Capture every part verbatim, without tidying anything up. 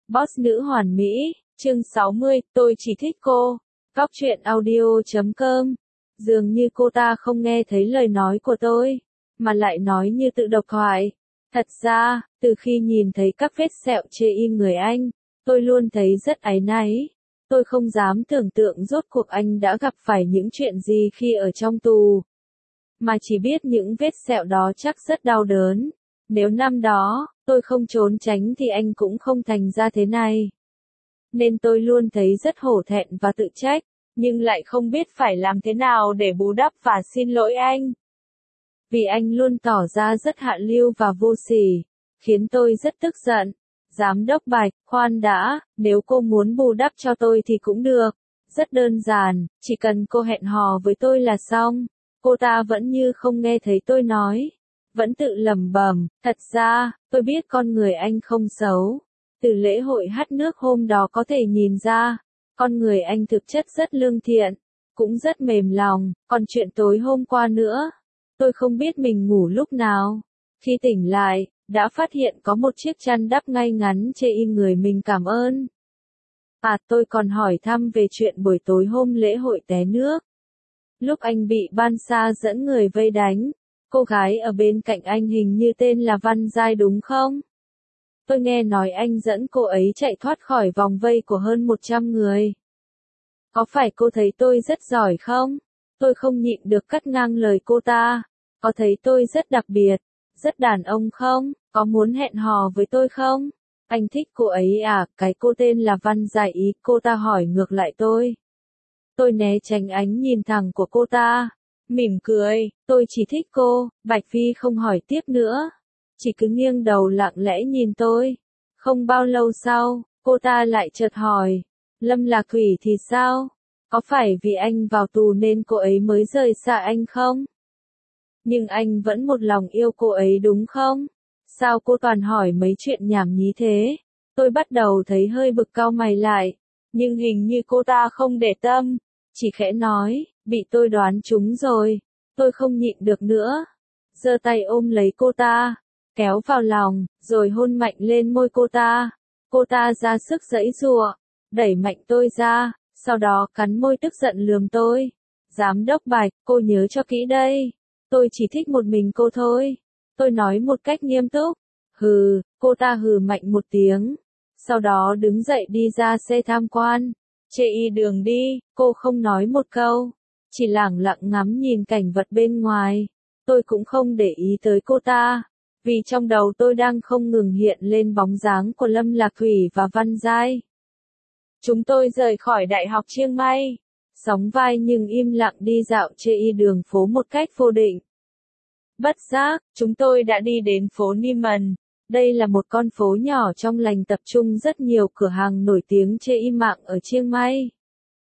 Boss nữ hoàn mỹ, chương sáu mươi, tôi chỉ thích cô. Góc truyện audio chấm com. Dường như cô ta không nghe thấy lời nói của tôi, mà lại nói như tự độc thoại. Thật ra, từ khi nhìn thấy các vết sẹo chê y người anh, tôi luôn thấy rất áy náy. Tôi không dám tưởng tượng rốt cuộc anh đã gặp phải những chuyện gì khi ở trong tù. Mà chỉ biết những vết sẹo đó chắc rất đau đớn. Nếu năm đó, tôi không trốn tránh thì anh cũng không thành ra thế này. Nên tôi luôn thấy rất hổ thẹn và tự trách, nhưng lại không biết phải làm thế nào để bù đắp và xin lỗi anh. Vì anh luôn tỏ ra rất hạ lưu và vô sỉ, khiến tôi rất tức giận. Giám đốc Bạch, khoan đã, nếu cô muốn bù đắp cho tôi thì cũng được. Rất đơn giản, chỉ cần cô hẹn hò với tôi là xong. Cô ta vẫn như không nghe thấy tôi nói. Vẫn tự lẩm bẩm, thật ra, tôi biết con người anh không xấu. Từ lễ hội hát nước hôm đó có thể nhìn ra, con người anh thực chất rất lương thiện, cũng rất mềm lòng. Còn chuyện tối hôm qua nữa, tôi không biết mình ngủ lúc nào. Khi tỉnh lại, đã phát hiện có một chiếc chăn đắp ngay ngắn chê y người mình cảm ơn. À, tôi còn hỏi thăm về chuyện buổi tối hôm lễ hội té nước. Lúc anh bị Ban Sa dẫn người vây đánh, cô gái ở bên cạnh anh hình như tên là Văn Giai đúng không? Tôi nghe nói anh dẫn cô ấy chạy thoát khỏi vòng vây của hơn một trăm người. Có phải cô thấy tôi rất giỏi không? Tôi không nhịn được cắt ngang lời cô ta. Có thấy tôi rất đặc biệt, rất đàn ông không? Có muốn hẹn hò với tôi không? Anh thích cô ấy à? Cái cô tên là Văn Giai ý, cô ta hỏi ngược lại tôi. Tôi né tránh ánh nhìn thẳng của cô ta, mỉm cười, tôi chỉ thích cô. Bạch Phi không hỏi tiếp nữa, chỉ cứ nghiêng đầu lặng lẽ nhìn tôi. Không bao lâu sau, cô ta lại chợt hỏi, Lâm Lạc Thủy thì sao? Có phải vì anh vào tù nên cô ấy mới rời xa anh không? Nhưng anh vẫn một lòng yêu cô ấy đúng không? Sao cô toàn hỏi mấy chuyện nhảm nhí thế? Tôi bắt đầu thấy hơi bực cau mày lại, nhưng hình như cô ta không để tâm, chỉ khẽ nói, bị tôi đoán trúng rồi. Tôi không nhịn được nữa, giơ tay ôm lấy cô ta, kéo vào lòng, rồi hôn mạnh lên môi cô ta. Cô ta ra sức giãy giụa, đẩy mạnh tôi ra, sau đó cắn môi tức giận lườm tôi. Giám đốc Bạch, cô nhớ cho kỹ đây, tôi chỉ thích một mình cô thôi. Tôi nói một cách nghiêm túc. Hừ, cô ta hừ mạnh một tiếng, sau đó đứng dậy đi ra xe tham quan. Chê y đường đi, cô không nói một câu, chỉ lẳng lặng ngắm nhìn cảnh vật bên ngoài. Tôi cũng không để ý tới cô ta, vì trong đầu tôi đang không ngừng hiện lên bóng dáng của Lâm Lạc Thủy và Văn Giai. Chúng tôi rời khỏi Đại học Chiang Mai, sóng vai nhưng im lặng đi dạo chê y đường phố một cách vô định. Bất giác, chúng tôi đã đi đến phố Niemann. Đây là một con phố nhỏ trong lành tập trung rất nhiều cửa hàng nổi tiếng chê y mạng ở Chiang Mai.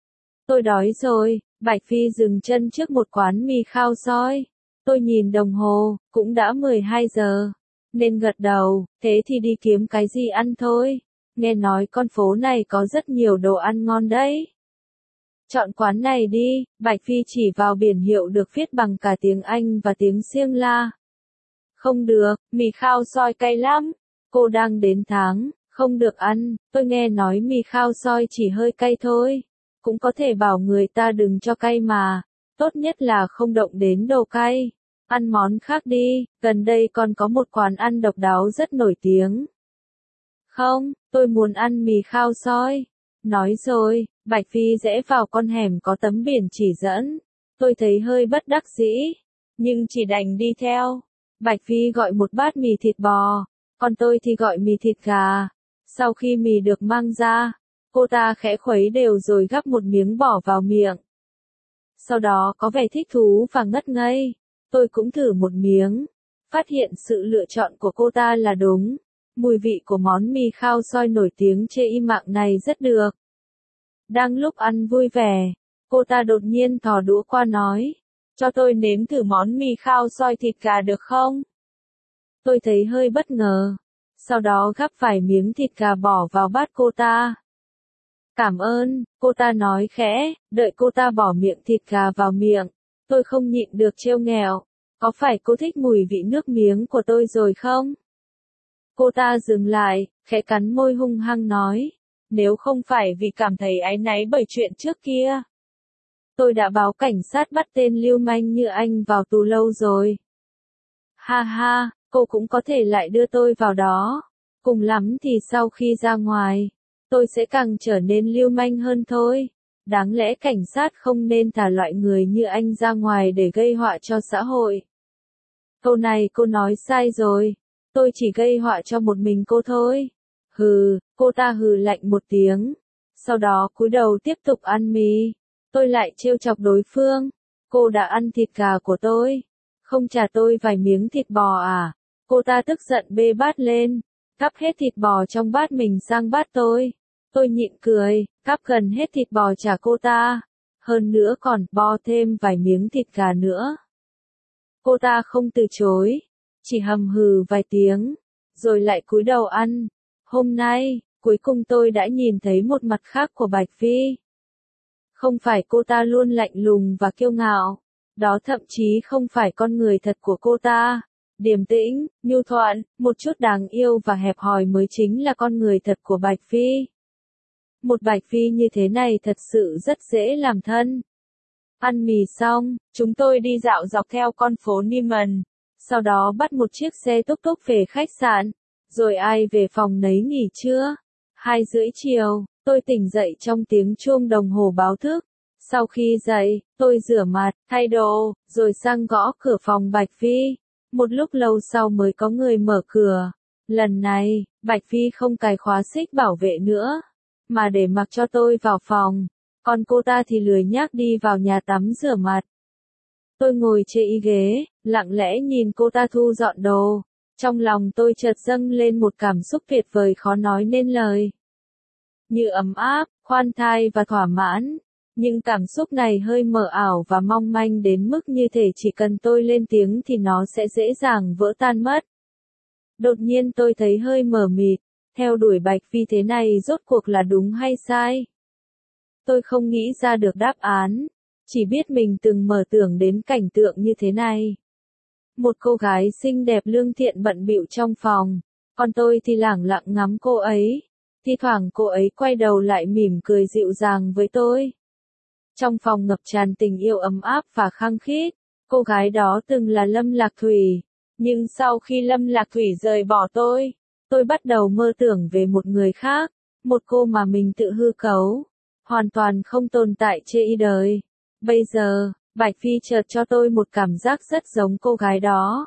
Tôi đói rồi. Bạch Phi dừng chân trước một quán mì khao soi. Tôi nhìn đồng hồ, cũng đã mười hai giờ. Nên gật đầu, thế thì đi kiếm cái gì ăn thôi. Nghe nói con phố này có rất nhiều đồ ăn ngon đấy. Chọn quán này đi. Bạch Phi chỉ vào biển hiệu được viết bằng cả tiếng Anh và tiếng Siêng La. Không được, mì khao soi cay lắm. Cô đang đến tháng, không được ăn. Tôi nghe nói mì khao soi chỉ hơi cay thôi. Cũng có thể bảo người ta đừng cho cay mà. Tốt nhất là không động đến đồ cay. Ăn món khác đi, gần đây còn có một quán ăn độc đáo rất nổi tiếng. Không, tôi muốn ăn mì khao soi. Nói rồi, Bạch Phi rẽ vào con hẻm có tấm biển chỉ dẫn. Tôi thấy hơi bất đắc dĩ, nhưng chỉ đành đi theo. Bạch Phi gọi một bát mì thịt bò, còn tôi thì gọi mì thịt gà. Sau khi mì được mang ra, cô ta khẽ khuấy đều rồi gắp một miếng bỏ vào miệng. Sau đó có vẻ thích thú và ngất ngây. Tôi cũng thử một miếng, phát hiện sự lựa chọn của cô ta là đúng. Mùi vị của món mì khao soi nổi tiếng chê y mạng này rất được. Đang lúc ăn vui vẻ, cô ta đột nhiên thò đũa qua nói, cho tôi nếm thử món mì khao soi thịt gà được không? Tôi thấy hơi bất ngờ, sau đó gắp vài miếng thịt gà bỏ vào bát cô ta. Cảm ơn, cô ta nói khẽ. Đợi cô ta bỏ miệng thịt gà vào miệng, tôi không nhịn được trêu ghẹo, có phải cô thích mùi vị nước miếng của tôi rồi không? Cô ta dừng lại, khẽ cắn môi hung hăng nói. Nếu không phải vì cảm thấy áy náy bởi chuyện trước kia, tôi đã báo cảnh sát bắt tên lưu manh như anh vào tù lâu rồi. Ha ha, cô cũng có thể lại đưa tôi vào đó. Cùng lắm thì sau khi ra ngoài, tôi sẽ càng trở nên lưu manh hơn thôi. Đáng lẽ cảnh sát không nên thả loại người như anh ra ngoài để gây họa cho xã hội. Câu này cô nói sai rồi. Tôi chỉ gây họa cho một mình cô thôi. Hừ, cô ta hừ lạnh một tiếng. Sau đó cúi đầu tiếp tục ăn mì. Tôi lại trêu chọc đối phương. Cô đã ăn thịt gà của tôi. Không trả tôi vài miếng thịt bò à? Cô ta tức giận bê bát lên. Cắp hết thịt bò trong bát mình sang bát tôi. Tôi nhịn cười, cắp gần hết thịt bò trả cô ta. Hơn nữa còn bo thêm vài miếng thịt gà nữa. Cô ta không từ chối. Chỉ hầm hừ vài tiếng. Rồi lại cúi đầu ăn. Hôm nay, cuối cùng tôi đã nhìn thấy một mặt khác của Bạch Phi. Không phải cô ta luôn lạnh lùng và kiêu ngạo. Đó thậm chí không phải con người thật của cô ta. Điềm tĩnh, nhu thuận, một chút đáng yêu và hẹp hòi mới chính là con người thật của Bạch Phi. Một Bạch Phi như thế này thật sự rất dễ làm thân. Ăn mì xong, chúng tôi đi dạo dọc theo con phố Niemann. Sau đó bắt một chiếc xe túc túc về khách sạn. Rồi ai về phòng nấy nghỉ trưa. Hai rưỡi chiều, tôi tỉnh dậy trong tiếng chuông đồng hồ báo thức. Sau khi dậy, tôi rửa mặt, thay đồ, rồi sang gõ cửa phòng Bạch Phi. Một lúc lâu sau mới có người mở cửa. Lần này, Bạch Phi không cài khóa xích bảo vệ nữa, mà để mặc cho tôi vào phòng. Còn cô ta thì lười nhác đi vào nhà tắm rửa mặt. Tôi ngồi trên ghế, lặng lẽ nhìn cô ta thu dọn đồ. Trong lòng tôi chợt dâng lên một cảm xúc tuyệt vời khó nói nên lời. Như ấm áp, khoan thai và thỏa mãn. Nhưng cảm xúc này hơi mờ ảo và mong manh đến mức như thể chỉ cần tôi lên tiếng thì nó sẽ dễ dàng vỡ tan mất. Đột nhiên tôi thấy hơi mờ mịt, theo đuổi Bạch Phi thế này rốt cuộc là đúng hay sai? Tôi không nghĩ ra được đáp án, chỉ biết mình từng mơ tưởng đến cảnh tượng như thế này. Một cô gái xinh đẹp lương thiện bận bịu trong phòng, còn tôi thì lẳng lặng ngắm cô ấy. Thi thoảng cô ấy quay đầu lại mỉm cười dịu dàng với tôi. Trong phòng ngập tràn tình yêu ấm áp và khăng khít. Cô gái đó từng là Lâm Lạc Thủy. Nhưng sau khi Lâm Lạc Thủy rời bỏ tôi, tôi bắt đầu mơ tưởng về một người khác. Một cô mà mình tự hư cấu. Hoàn toàn không tồn tại trên đời. Bây giờ, Bạch Phi chợt cho tôi một cảm giác rất giống cô gái đó.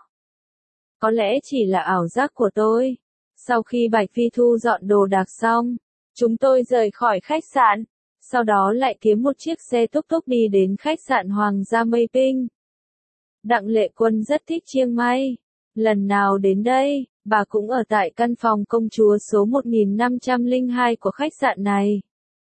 Có lẽ chỉ là ảo giác của tôi. Sau khi Bạch Phi thu dọn đồ đạc xong, chúng tôi rời khỏi khách sạn. Sau đó lại kiếm một chiếc xe túc túc đi đến khách sạn Hoàng gia Mây Pinh. Đặng Lệ Quân rất thích Chiang Mai. Lần nào đến đây, bà cũng ở tại căn phòng công chúa số một nghìn năm trăm lẻ hai của khách sạn này.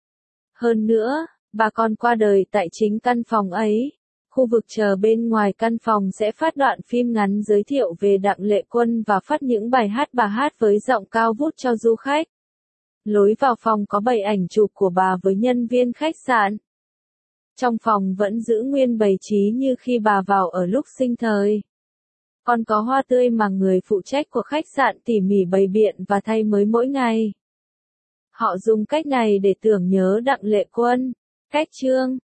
Hơn nữa, bà còn qua đời tại chính căn phòng ấy. Khu vực chờ bên ngoài căn phòng sẽ phát đoạn phim ngắn giới thiệu về Đặng Lệ Quân và phát những bài hát bà hát với giọng cao vút cho du khách. Lối vào phòng có bày ảnh chụp của bà với nhân viên khách sạn. Trong phòng vẫn giữ nguyên bày trí như khi bà vào ở lúc sinh thời. Còn có hoa tươi mà người phụ trách của khách sạn tỉ mỉ bày biện và thay mới mỗi ngày. Họ dùng cách này để tưởng nhớ Đặng Lệ Quân. Cách chương